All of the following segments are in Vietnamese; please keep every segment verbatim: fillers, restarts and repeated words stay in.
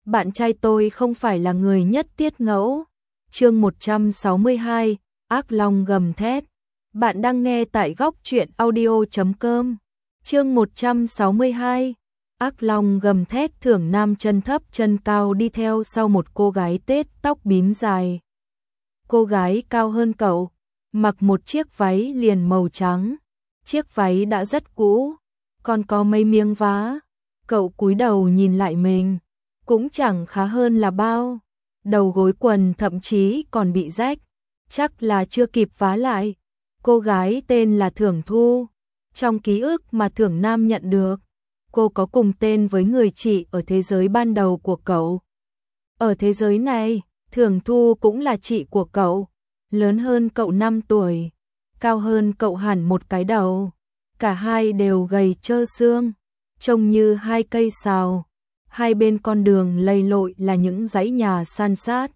Bạn trai tôi không phải là người nhất tiết ngẫu. Chương một trăm sáu mươi hai, ác long gầm thét. Bạn đang nghe tại góc truyện audio chấm com. Chương một trăm sáu mươi hai, ác long gầm thét. Thưởng Nam chân thấp chân cao đi theo sau một cô gái tết tóc bím dài. Cô gái cao hơn cậu, mặc một chiếc váy liền màu trắng. Chiếc váy đã rất cũ, còn có mấy miếng vá. Cậu cúi đầu nhìn lại mình, cũng chẳng khá hơn là bao. Đầu gối quần thậm chí còn bị rách, chắc là chưa kịp vá lại. Cô gái tên là Thưởng Thu. Trong ký ức mà Thưởng Nam nhận được, cô có cùng tên với người chị ở thế giới ban đầu của cậu. Ở thế giới này, Thưởng Thu cũng là chị của cậu, lớn hơn cậu năm tuổi, cao hơn cậu hẳn một cái đầu. Cả hai đều gầy trơ xương, trông như hai cây sào. Hai bên con đường lầy lội là những dãy nhà san sát.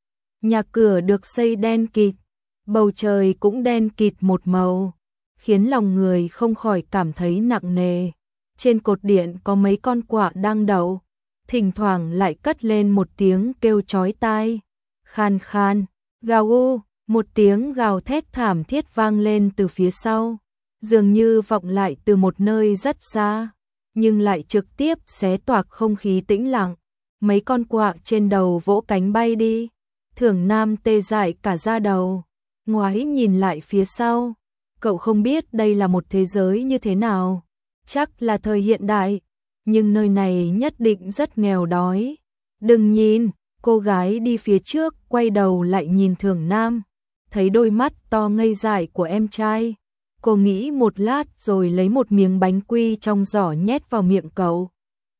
Nhà cửa được xây đen kịt, bầu trời cũng đen kịt một màu, khiến lòng người không khỏi cảm thấy nặng nề. Trên cột điện có mấy con quạ đang đậu, thỉnh thoảng lại cất lên một tiếng kêu chói tai. Khan khan, gào u, một tiếng gào thét thảm thiết vang lên từ phía sau, dường như vọng lại từ một nơi rất xa, nhưng lại trực tiếp xé toạc không khí tĩnh lặng. Mấy con quạ trên đầu vỗ cánh bay đi. Thưởng Nam tê dại cả da đầu, ngoái nhìn lại phía sau. Cậu không biết đây là một thế giới như thế nào, chắc là thời hiện đại, nhưng nơi này nhất định rất nghèo đói. Đừng nhìn, cô gái đi phía trước quay đầu lại nhìn Thưởng Nam, thấy đôi mắt to ngây dại của em trai. Cô nghĩ một lát rồi lấy một miếng bánh quy trong giỏ nhét vào miệng cậu.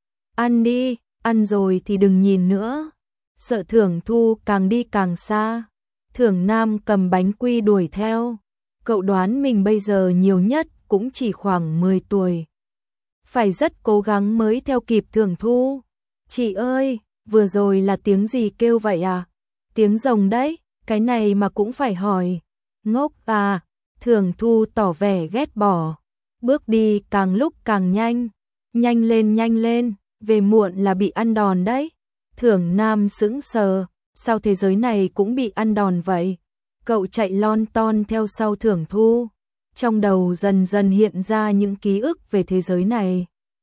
Ăn đi, ăn rồi thì đừng nhìn nữa. Sợ Thưởng Thu càng đi càng xa, Thưởng Nam cầm bánh quy đuổi theo. Cậu đoán mình bây giờ nhiều nhất cũng chỉ khoảng mười tuổi. Phải rất cố gắng mới theo kịp Thưởng Thu. Chị ơi, vừa rồi là tiếng gì kêu vậy à? Tiếng rồng đấy, cái này mà cũng phải hỏi. Ngốc à? Thưởng Thu tỏ vẻ ghét bỏ, bước đi càng lúc càng nhanh. Nhanh lên nhanh lên, về muộn là bị ăn đòn đấy. Thưởng Nam sững sờ, sao thế giới này cũng bị ăn đòn vậy? Cậu chạy lon ton theo sau Thưởng Thu, trong đầu dần dần hiện ra những ký ức về thế giới này.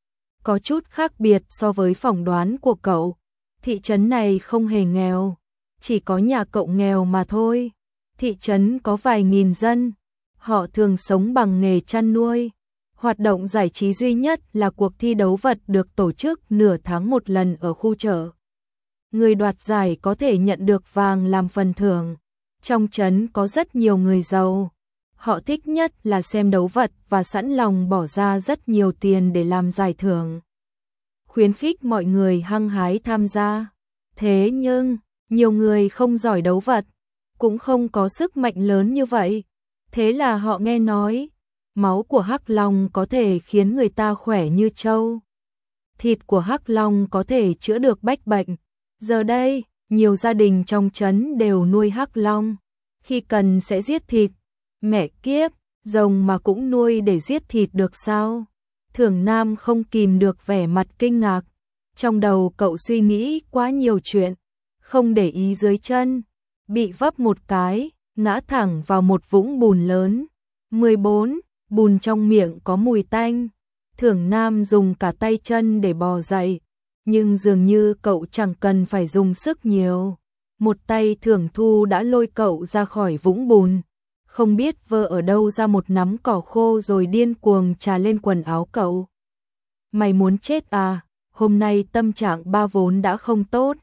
Có chút khác biệt so với phỏng đoán của cậu. Thị trấn này không hề nghèo, chỉ có nhà cậu nghèo mà thôi. Thị trấn có vài nghìn dân, họ thường sống bằng nghề chăn nuôi. Hoạt động giải trí duy nhất là cuộc thi đấu vật được tổ chức nửa tháng một lần ở khu chợ. Người đoạt giải có thể nhận được vàng làm phần thưởng. Trong trấn có rất nhiều người giàu, họ thích nhất là xem đấu vật và sẵn lòng bỏ ra rất nhiều tiền để làm giải thưởng, khuyến khích mọi người hăng hái tham gia. Thế nhưng, nhiều người không giỏi đấu vật, cũng không có sức mạnh lớn như vậy. Thế là họ nghe nói, máu của hắc long có thể khiến người ta khỏe như trâu. Thịt của hắc long có thể chữa được bách bệnh. Giờ đây, nhiều gia đình trong trấn đều nuôi hắc long. Khi cần sẽ giết thịt. Mẹ kiếp, rồng mà cũng nuôi để giết thịt được sao? Thưởng Nam không kìm được vẻ mặt kinh ngạc. Trong đầu cậu suy nghĩ quá nhiều chuyện, không để ý dưới chân, bị vấp một cái, ngã thẳng vào một vũng bùn lớn. mười bốn, bùn trong miệng có mùi tanh. Thưởng Nam dùng cả tay chân để bò dậy, nhưng dường như cậu chẳng cần phải dùng sức nhiều. Một tay Thưởng Thu đã lôi cậu ra khỏi vũng bùn, không biết vơ ở đâu ra một nắm cỏ khô rồi điên cuồng trà lên quần áo cậu. Mày muốn chết à? Hôm nay tâm trạng ba vốn đã không tốt,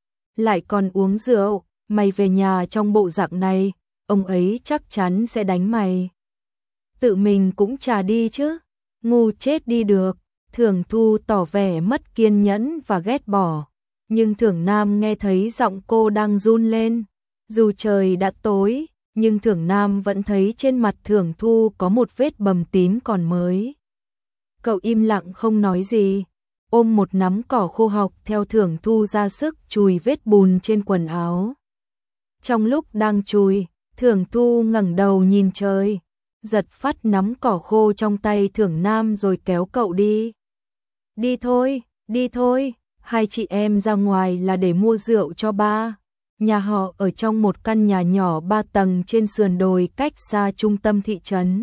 lại còn uống rượu. Mày về nhà trong bộ dạng này, ông ấy chắc chắn sẽ đánh mày. Tự mình cũng trà đi chứ, ngu chết đi được. Thưởng Thu tỏ vẻ mất kiên nhẫn và ghét bỏ, nhưng Thưởng Nam nghe thấy giọng cô đang run lên. Dù trời đã tối, nhưng Thưởng Nam vẫn thấy trên mặt Thưởng Thu có một vết bầm tím còn mới. Cậu im lặng không nói gì, ôm một nắm cỏ khô học theo Thưởng Thu ra sức chùi vết bùn trên quần áo. Trong lúc đang chùi, Thưởng Thu ngẩng đầu nhìn trời, giật phắt nắm cỏ khô trong tay Thưởng Nam rồi kéo cậu đi. Đi thôi, đi thôi, Hai chị em ra ngoài là để mua rượu cho ba. Nhà họ ở trong một căn nhà nhỏ ba tầng trên sườn đồi cách xa trung tâm thị trấn.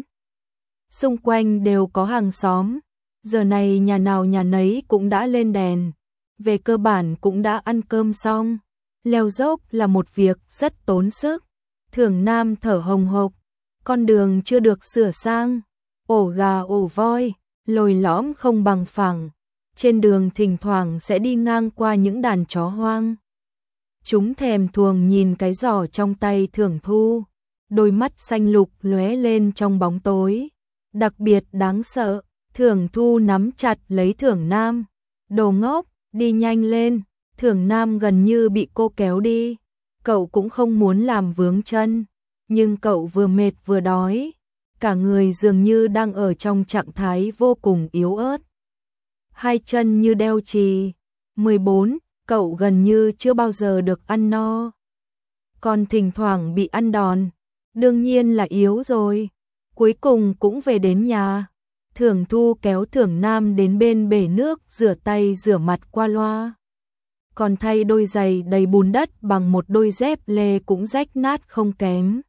Xung quanh đều có hàng xóm. Giờ này nhà nào nhà nấy cũng đã lên đèn. Về cơ bản cũng đã ăn cơm xong. Leo dốc là một việc rất tốn sức. Thưởng Nam thở hồng hộc. Con đường chưa được sửa sang. Ổ gà ổ voi, lồi lõm không bằng phẳng. Trên đường thỉnh thoảng sẽ đi ngang qua những đàn chó hoang. Chúng thèm thuồng nhìn cái giỏ trong tay Thưởng Thu. Đôi mắt xanh lục lóe lên trong bóng tối. Đặc biệt đáng sợ, Thưởng Thu nắm chặt lấy Thưởng Nam. Đồ ngốc, đi nhanh lên. Thưởng Nam gần như bị cô kéo đi. Cậu cũng không muốn làm vướng chân. Nhưng cậu vừa mệt vừa đói. Cả người dường như đang ở trong trạng thái vô cùng yếu ớt. Hai chân như đeo chì. mười bốn, cậu gần như chưa bao giờ được ăn no. Còn thỉnh thoảng bị ăn đòn. Đương nhiên là yếu rồi. Cuối cùng cũng về đến nhà. Thưởng Thu kéo Thưởng Nam đến bên bể nước rửa tay rửa mặt qua loa. Còn thay đôi giày đầy bùn đất bằng một đôi dép lê cũng rách nát không kém.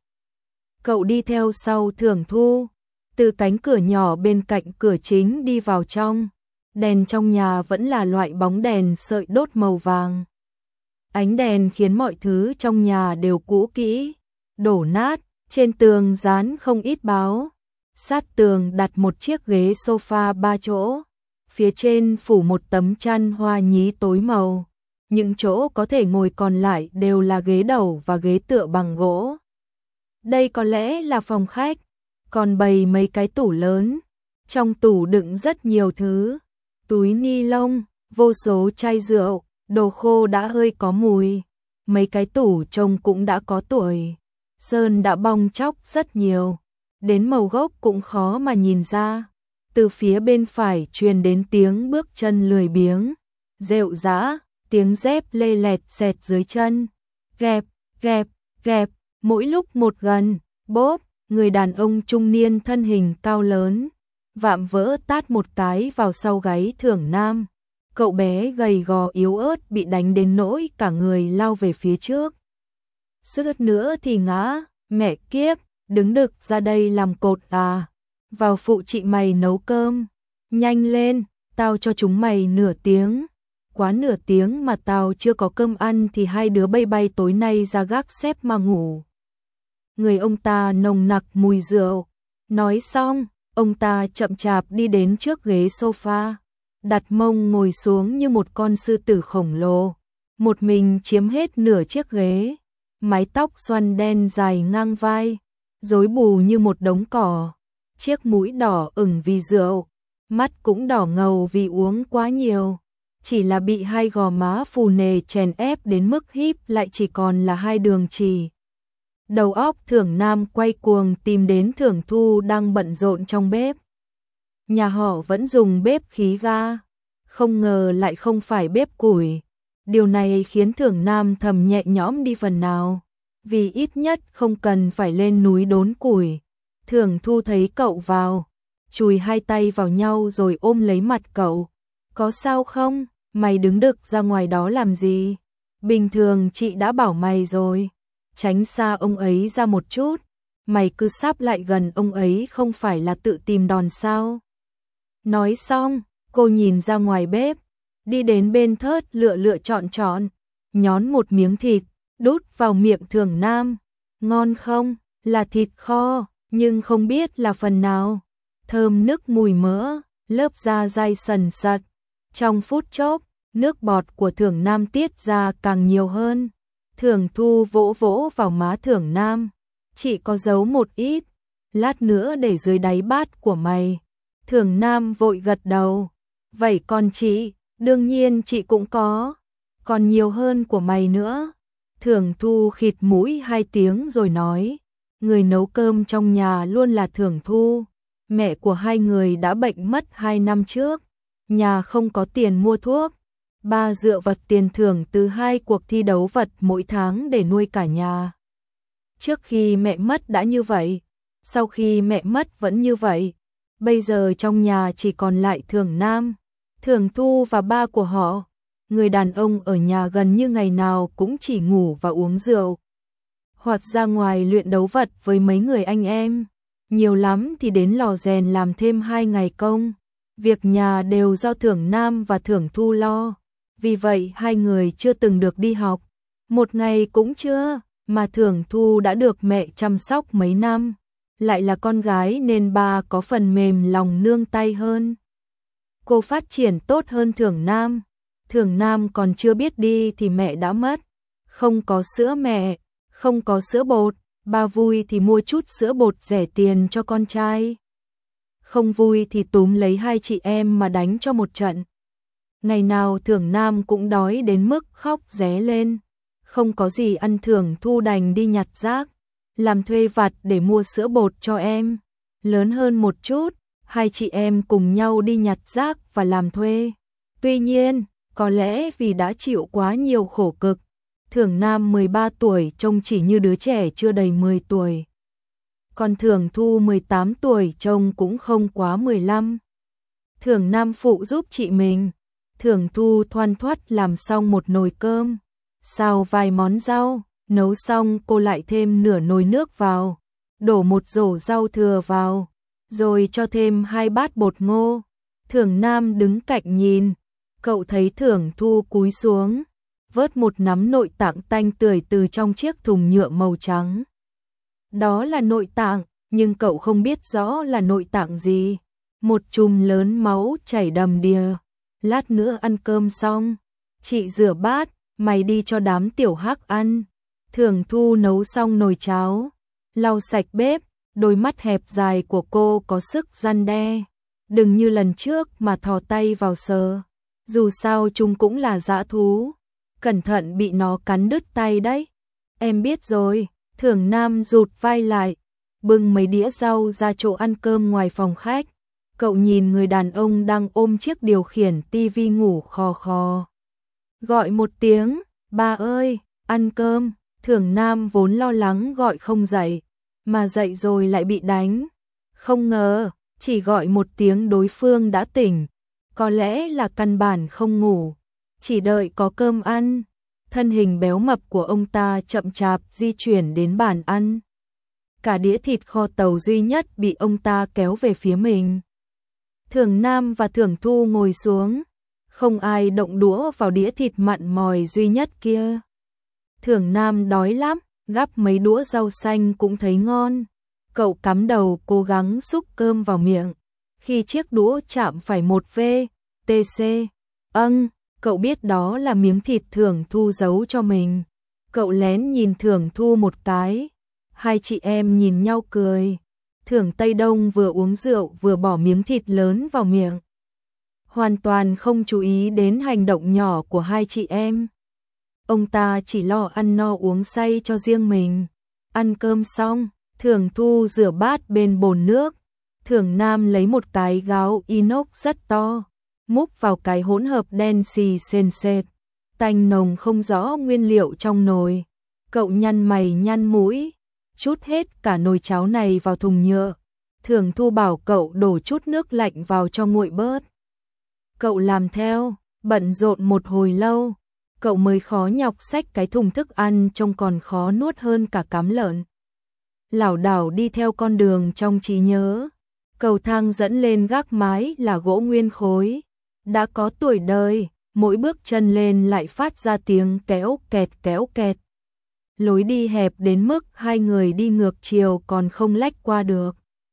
Cậu đi theo sau Thưởng Thu. Từ cánh cửa nhỏ bên cạnh cửa chính đi vào trong. Đèn trong nhà vẫn là loại bóng đèn sợi đốt màu vàng. Ánh đèn khiến mọi thứ trong nhà đều cũ kỹ, đổ nát, trên tường dán không ít báo. Sát tường đặt một chiếc ghế sofa ba chỗ, phía trên phủ một tấm chăn hoa nhí tối màu. Những chỗ có thể ngồi còn lại đều là ghế đầu và ghế tựa bằng gỗ. Đây có lẽ là phòng khách, còn bày mấy cái tủ lớn. Trong tủ đựng rất nhiều thứ. Túi ni lông, vô số chai rượu, đồ khô đã hơi có mùi. Mấy cái tủ trông cũng đã có tuổi. Sơn đã bong tróc rất nhiều. Đến màu gốc cũng khó mà nhìn ra. Từ phía bên phải truyền đến tiếng bước chân lười biếng. Rệu rã, tiếng dép lê lẹt xẹt dưới chân. Gẹp, gẹp, gẹp, mỗi lúc một gần. Bốp, người đàn ông trung niên thân hình cao lớn. Vạm vỡ tát một cái vào sau gáy Thưởng Nam. Cậu bé gầy gò yếu ớt bị đánh đến nỗi cả người lao về phía trước. Suýt nữa thì ngã. Mẹ kiếp, đứng đực ra đây làm cột à. Vào phụ chị mày nấu cơm. Nhanh lên, tao cho chúng mày nửa tiếng. Quá nửa tiếng mà tao chưa có cơm ăn thì hai đứa bay bay tối nay ra gác xếp mà ngủ. Người ông ta nồng nặc mùi rượu. Nói xong, ông ta chậm chạp đi đến trước ghế sofa, đặt mông ngồi xuống như một con sư tử khổng lồ, một mình chiếm hết nửa chiếc ghế, mái tóc xoăn đen dài ngang vai, rối bù như một đống cỏ, chiếc mũi đỏ ửng vì rượu, mắt cũng đỏ ngầu vì uống quá nhiều, chỉ là bị hai gò má phù nề chèn ép đến mức híp lại chỉ còn là hai đường chỉ. Đầu óc Thưởng Nam quay cuồng tìm đến Thưởng Thu đang bận rộn trong bếp. Nhà họ vẫn dùng bếp khí ga, không ngờ lại không phải bếp củi. Điều này khiến Thưởng Nam thầm nhẹ nhõm đi phần nào, vì ít nhất không cần phải lên núi đốn củi. Thưởng Thu thấy cậu vào, chùi hai tay vào nhau rồi ôm lấy mặt cậu. Có sao không? Mày đứng đực ra ngoài đó làm gì? Bình thường chị đã bảo mày rồi. Tránh xa ông ấy ra một chút, mày cứ sáp lại gần ông ấy không phải là tự tìm đòn sao. Nói xong, cô nhìn ra ngoài bếp, đi đến bên thớt lựa lựa chọn chọn, nhón một miếng thịt, đút vào miệng Thưởng Nam. Ngon không? Là thịt kho, nhưng không biết là phần nào. Thơm nức mùi mỡ, lớp da dai sần sật. Trong phút chốc, nước bọt của Thưởng Nam tiết ra càng nhiều hơn. Thưởng Thu vỗ vỗ vào má Thưởng Nam. Chị có giấu một ít, lát nữa để dưới đáy bát của mày. Thưởng Nam vội gật đầu. Vậy còn chị, đương nhiên chị cũng có. Còn nhiều hơn của mày nữa. Thưởng Thu khịt mũi hai tiếng rồi nói. Người nấu cơm trong nhà luôn là Thưởng Thu. Mẹ của hai người đã bệnh mất hai năm trước. Nhà không có tiền mua thuốc. Ba dựa vật tiền thưởng từ hai cuộc thi đấu vật mỗi tháng để nuôi cả nhà. Trước khi mẹ mất đã như vậy, sau khi mẹ mất vẫn như vậy. Bây giờ trong nhà chỉ còn lại Thưởng Nam, Thưởng Thu và ba của họ. người đàn ông ở nhà gần như ngày nào cũng chỉ ngủ và uống rượu, hoặc ra ngoài luyện đấu vật với mấy người anh em, nhiều lắm thì đến lò rèn làm thêm hai ngày công. Việc nhà đều do Thưởng Nam và Thưởng Thu lo, vì vậy hai người chưa từng được đi học, một ngày cũng chưa, mà Thưởng Thu đã được mẹ chăm sóc mấy năm, lại là con gái nên ba có phần mềm lòng nương tay hơn. Cô phát triển tốt hơn Thưởng Nam, Thưởng Nam còn chưa biết đi thì mẹ đã mất, không có sữa mẹ, không có sữa bột, ba vui thì mua chút sữa bột rẻ tiền cho con trai, không vui thì túm lấy hai chị em mà đánh cho một trận. Ngày nào Thưởng Nam cũng đói đến mức khóc ré lên, không có gì ăn Thưởng Thu đành đi nhặt rác, làm thuê vặt để mua sữa bột cho em. Lớn hơn một chút, hai chị em cùng nhau đi nhặt rác và làm thuê. Tuy nhiên, có lẽ vì đã chịu quá nhiều khổ cực, Thưởng Nam mười ba tuổi trông chỉ như đứa trẻ chưa đầy mười tuổi. Còn Thưởng Thu mười tám tuổi trông cũng không quá mười lăm. Thưởng Nam phụ giúp chị mình, Thưởng Thu thoăn thoắt làm xong một nồi cơm, xào vài món rau, nấu xong cô lại thêm nửa nồi nước vào, đổ một rổ rau thừa vào, rồi cho thêm hai bát bột ngô. Thưởng Nam đứng cạnh nhìn, cậu thấy Thưởng Thu cúi xuống, vớt một nắm nội tạng tanh tươi từ trong chiếc thùng nhựa màu trắng. Đó là nội tạng, nhưng cậu không biết rõ là nội tạng gì. Một chùm lớn máu chảy đầm đìa. Lát nữa ăn cơm xong, chị rửa bát, mày đi cho đám tiểu hắc ăn. Thưởng Thu nấu xong nồi cháo, lau sạch bếp, đôi mắt hẹp dài của cô có sức răn đe. Đừng như lần trước mà thò tay vào sờ. Dù sao chúng cũng là dã thú, cẩn thận bị nó cắn đứt tay đấy. Em biết rồi. Thưởng Nam rụt vai lại, bưng mấy đĩa rau ra chỗ ăn cơm ngoài phòng khách. Cậu nhìn người đàn ông đang ôm chiếc điều khiển tivi ngủ khò khò. Gọi một tiếng, ba ơi, ăn cơm. Thưởng Nam vốn lo lắng gọi không dậy, mà dậy rồi lại bị đánh. Không ngờ, chỉ gọi một tiếng đối phương đã tỉnh. Có lẽ là căn bản không ngủ, chỉ đợi có cơm ăn. Thân hình béo mập của ông ta chậm chạp di chuyển đến bàn ăn. Cả đĩa thịt kho tàu duy nhất bị ông ta kéo về phía mình. Thưởng Nam và Thưởng Thu ngồi xuống, không ai động đũa vào đĩa thịt mặn mòi duy nhất kia. Thưởng Nam đói lắm, gắp mấy đũa rau xanh cũng thấy ngon. Cậu cắm đầu cố gắng xúc cơm vào miệng. Khi chiếc đũa chạm phải một vê tê xê, âng, cậu biết đó là miếng thịt Thưởng Thu giấu cho mình. Cậu lén nhìn Thưởng Thu một cái. Hai chị em nhìn nhau cười. Thưởng Tây Đông vừa uống rượu vừa bỏ miếng thịt lớn vào miệng, hoàn toàn không chú ý đến hành động nhỏ của hai chị em. Ông ta chỉ lo ăn no uống say cho riêng mình. Ăn cơm xong, Thưởng Thu rửa bát bên bồn nước. Thưởng Nam lấy một cái gáo inox rất to, múc vào cái hỗn hợp đen xì sền sệt, tanh nồng không rõ nguyên liệu trong nồi. Cậu nhăn mày nhăn mũi, trút hết cả nồi cháo này vào thùng nhựa. Thưởng Thu bảo cậu đổ chút nước lạnh vào cho nguội bớt. Cậu làm theo, bận rộn một hồi lâu, cậu mới khó nhọc xách cái thùng thức ăn trông còn khó nuốt hơn cả cám lợn. Lảo đảo đi theo con đường trong trí nhớ. Cầu thang dẫn lên gác mái là gỗ nguyên khối, đã có tuổi đời, mỗi bước chân lên lại phát ra tiếng kéo kẹt kéo kẹt. Lối đi hẹp đến mức hai người đi ngược chiều còn không lách qua được.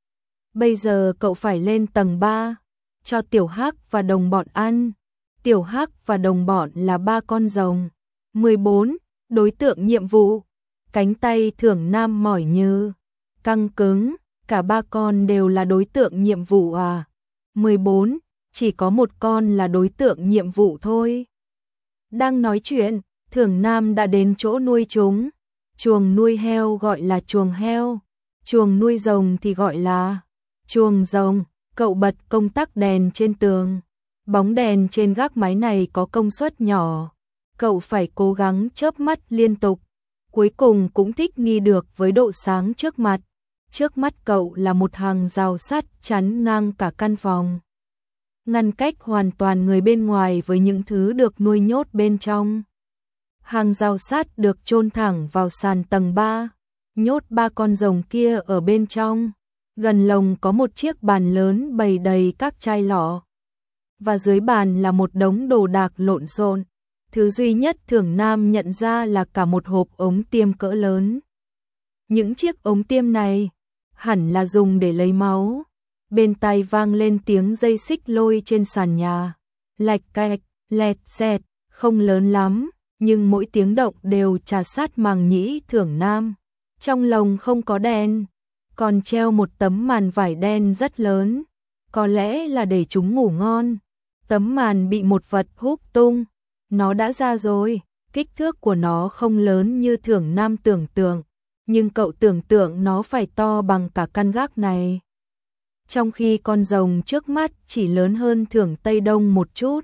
Bây giờ cậu phải lên tầng ba, cho Tiểu Hắc và đồng bọn ăn. Tiểu Hắc và đồng bọn là ba con rồng. mười bốn. Đối tượng nhiệm vụ. Cánh tay Thưởng Nam mỏi như căng cứng, cả ba con đều là đối tượng nhiệm vụ à? mười bốn. Chỉ có một con là đối tượng nhiệm vụ thôi. Đang nói chuyện, Thưởng Nam đã đến chỗ nuôi chúng. Chuồng nuôi heo gọi là chuồng heo, chuồng nuôi rồng thì gọi là chuồng rồng. Cậu bật công tắc đèn trên tường. Bóng đèn trên gác mái này có công suất nhỏ, cậu phải cố gắng chớp mắt liên tục. Cuối cùng cũng thích nghi được với độ sáng trước mặt. Trước mắt cậu là một hàng rào sắt chắn ngang cả căn phòng. ngăn cách hoàn toàn người bên ngoài với những thứ được nuôi nhốt bên trong. Hàng rào sắt được chôn thẳng vào sàn tầng ba, nhốt ba con rồng kia ở bên trong. Gần lồng có một chiếc bàn lớn bày đầy các chai lọ, và dưới bàn là một đống đồ đạc lộn xộn. Thứ duy nhất Thưởng Nam nhận ra là cả một hộp ống tiêm cỡ lớn. Những chiếc ống tiêm này hẳn là dùng để lấy máu. Bên tai vang lên tiếng dây xích lôi trên sàn nhà, lạch cạch, lẹt xẹt, không lớn lắm, nhưng mỗi tiếng động đều chà sát màng nhĩ Thưởng Nam. Trong lồng không có đèn, còn treo một tấm màn vải đen rất lớn, có lẽ là để chúng ngủ ngon. Tấm màn bị một vật húc tung, nó đã ra rồi. Kích thước của nó không lớn như Thưởng Nam tưởng tượng, nhưng cậu tưởng tượng nó phải to bằng cả căn gác này. Trong khi con rồng trước mắt chỉ lớn hơn Thưởng Tây Đông một chút.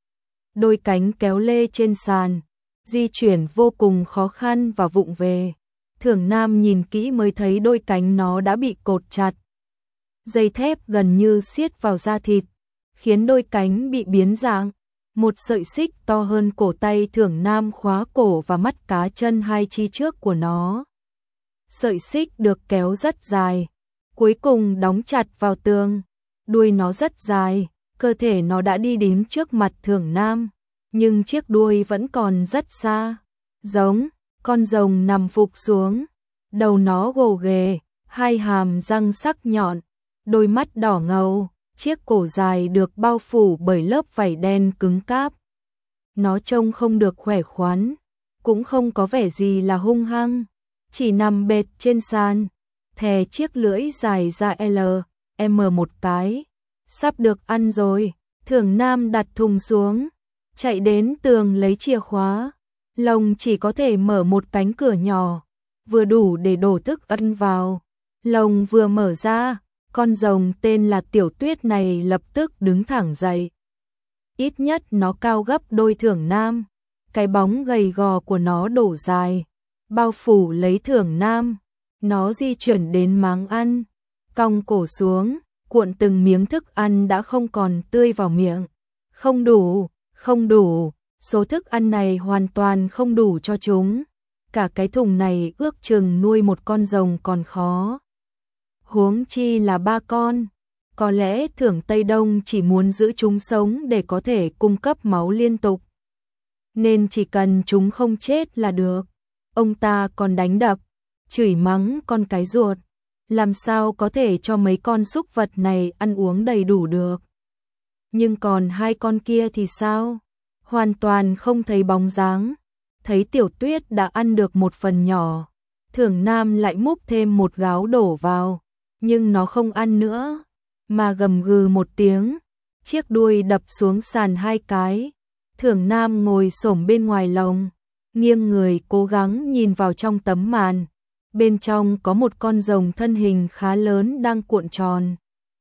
Đôi cánh kéo lê trên sàn, di chuyển vô cùng khó khăn và vụng về. Thưởng Nam nhìn kỹ mới thấy đôi cánh nó đã bị cột chặt. Dây thép gần như siết vào da thịt, khiến đôi cánh bị biến dạng. Một sợi xích to hơn cổ tay Thưởng Nam khóa cổ và mắt cá chân hai chi trước của nó. Sợi xích được kéo rất dài, cuối cùng đóng chặt vào tường. Đuôi nó rất dài, cơ thể nó đã đi đến trước mặt Thưởng Nam, nhưng chiếc đuôi vẫn còn rất xa. Giống, con rồng nằm phục xuống, đầu nó gồ ghề, hai hàm răng sắc nhọn, đôi mắt đỏ ngầu, chiếc cổ dài được bao phủ bởi lớp vảy đen cứng cáp. Nó trông không được khỏe khoắn, cũng không có vẻ gì là hung hăng, chỉ nằm bệt trên sàn, thè chiếc lưỡi dài ra L, M một cái. Sắp được ăn rồi. Thưởng Nam đặt thùng xuống, chạy đến tường lấy chìa khóa. Lồng chỉ có thể mở một cánh cửa nhỏ, vừa đủ để đổ thức ăn vào. Lồng vừa mở ra, con rồng tên là Tiểu Tuyết này lập tức đứng thẳng dậy. Ít nhất nó cao gấp đôi Thưởng Nam. Cái bóng gầy gò của nó đổ dài, bao phủ lấy Thưởng Nam. Nó di chuyển đến máng ăn, cong cổ xuống, cuộn từng miếng thức ăn đã không còn tươi vào miệng. Không đủ, không đủ, số thức ăn này hoàn toàn không đủ cho chúng. Cả cái thùng này ước chừng nuôi một con rồng còn khó, huống chi là ba con. Có lẽ Thưởng Tây Đông chỉ muốn giữ chúng sống để có thể cung cấp máu liên tục, nên chỉ cần chúng không chết là được. Ông ta còn đánh đập, chửi mắng con cái ruột, làm sao có thể cho mấy con súc vật này ăn uống đầy đủ được. Nhưng còn hai con kia thì sao? Hoàn toàn không thấy bóng dáng. Thấy Tiểu Tuyết đã ăn được một phần nhỏ, Thưởng Nam lại múc thêm một gáo đổ vào, nhưng nó không ăn nữa, mà gầm gừ một tiếng, chiếc đuôi đập xuống sàn hai cái. Thưởng Nam ngồi xổm bên ngoài lồng, nghiêng người cố gắng nhìn vào trong tấm màn. Bên trong có một con rồng thân hình khá lớn đang cuộn tròn.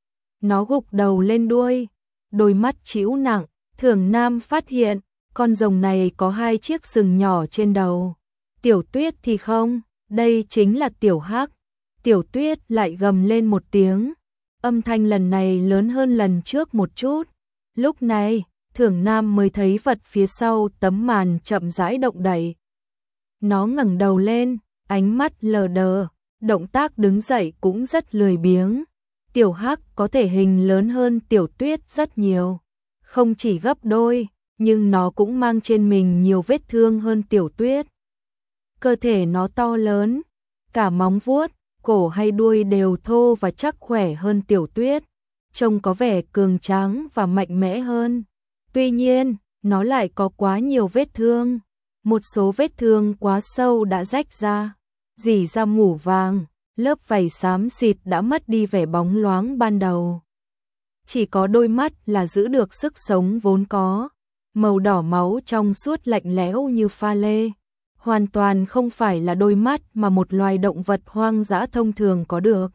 Nó gục đầu lên đuôi, đôi mắt trĩu nặng. Thưởng Nam phát hiện con rồng này có hai chiếc sừng nhỏ trên đầu. Tiểu Tuyết thì không, đây chính là Tiểu Hắc. Tiểu Tuyết lại gầm lên một tiếng, âm thanh lần này lớn hơn lần trước một chút. Lúc này, Thưởng Nam mới thấy vật phía sau tấm màn chậm rãi động đậy. Nó ngẩng đầu lên, ánh mắt lờ đờ, động tác đứng dậy cũng rất lười biếng. Tiểu Hắc có thể hình lớn hơn Tiểu Tuyết rất nhiều, không chỉ gấp đôi, nhưng nó cũng mang trên mình nhiều vết thương hơn Tiểu Tuyết. Cơ thể nó to lớn, cả móng vuốt, cổ hay đuôi đều thô và chắc khỏe hơn Tiểu Tuyết, trông có vẻ cường tráng và mạnh mẽ hơn. Tuy nhiên, nó lại có quá nhiều vết thương, một số vết thương quá sâu đã rách ra, rỉ ra mủ vàng, lớp vảy xám xịt đã mất đi vẻ bóng loáng ban đầu. Chỉ có đôi mắt là giữ được sức sống vốn có, màu đỏ máu trong suốt lạnh lẽo như pha lê. Hoàn toàn không phải là đôi mắt mà một loài động vật hoang dã thông thường có được.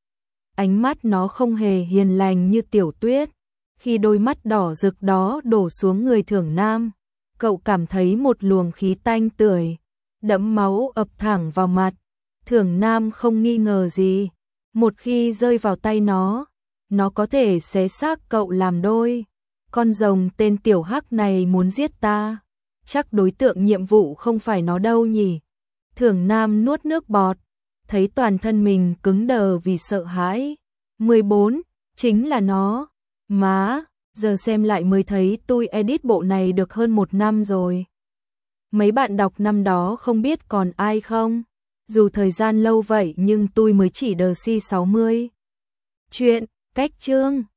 Ánh mắt nó không hề hiền lành như Tiểu Tuyết. Khi đôi mắt đỏ rực đó đổ xuống người Thưởng Nam, cậu cảm thấy một luồng khí tanh tưởi, đẫm máu ập thẳng vào mặt. Thưởng Nam không nghi ngờ gì, một khi rơi vào tay nó, nó có thể xé xác cậu làm đôi. con rồng tên tiểu hắc này muốn giết ta. Chắc đối tượng nhiệm vụ không phải nó đâu nhỉ. Thưởng Nam nuốt nước bọt, thấy toàn thân mình cứng đờ vì sợ hãi. mười bốn, chính là nó. Má, giờ xem lại mới thấy tôi edit bộ này được hơn một năm rồi. Mấy bạn đọc năm đó không biết còn ai không? Dù thời gian lâu vậy nhưng tôi mới chỉ đờ si sáu mươi. Chuyện, cách chương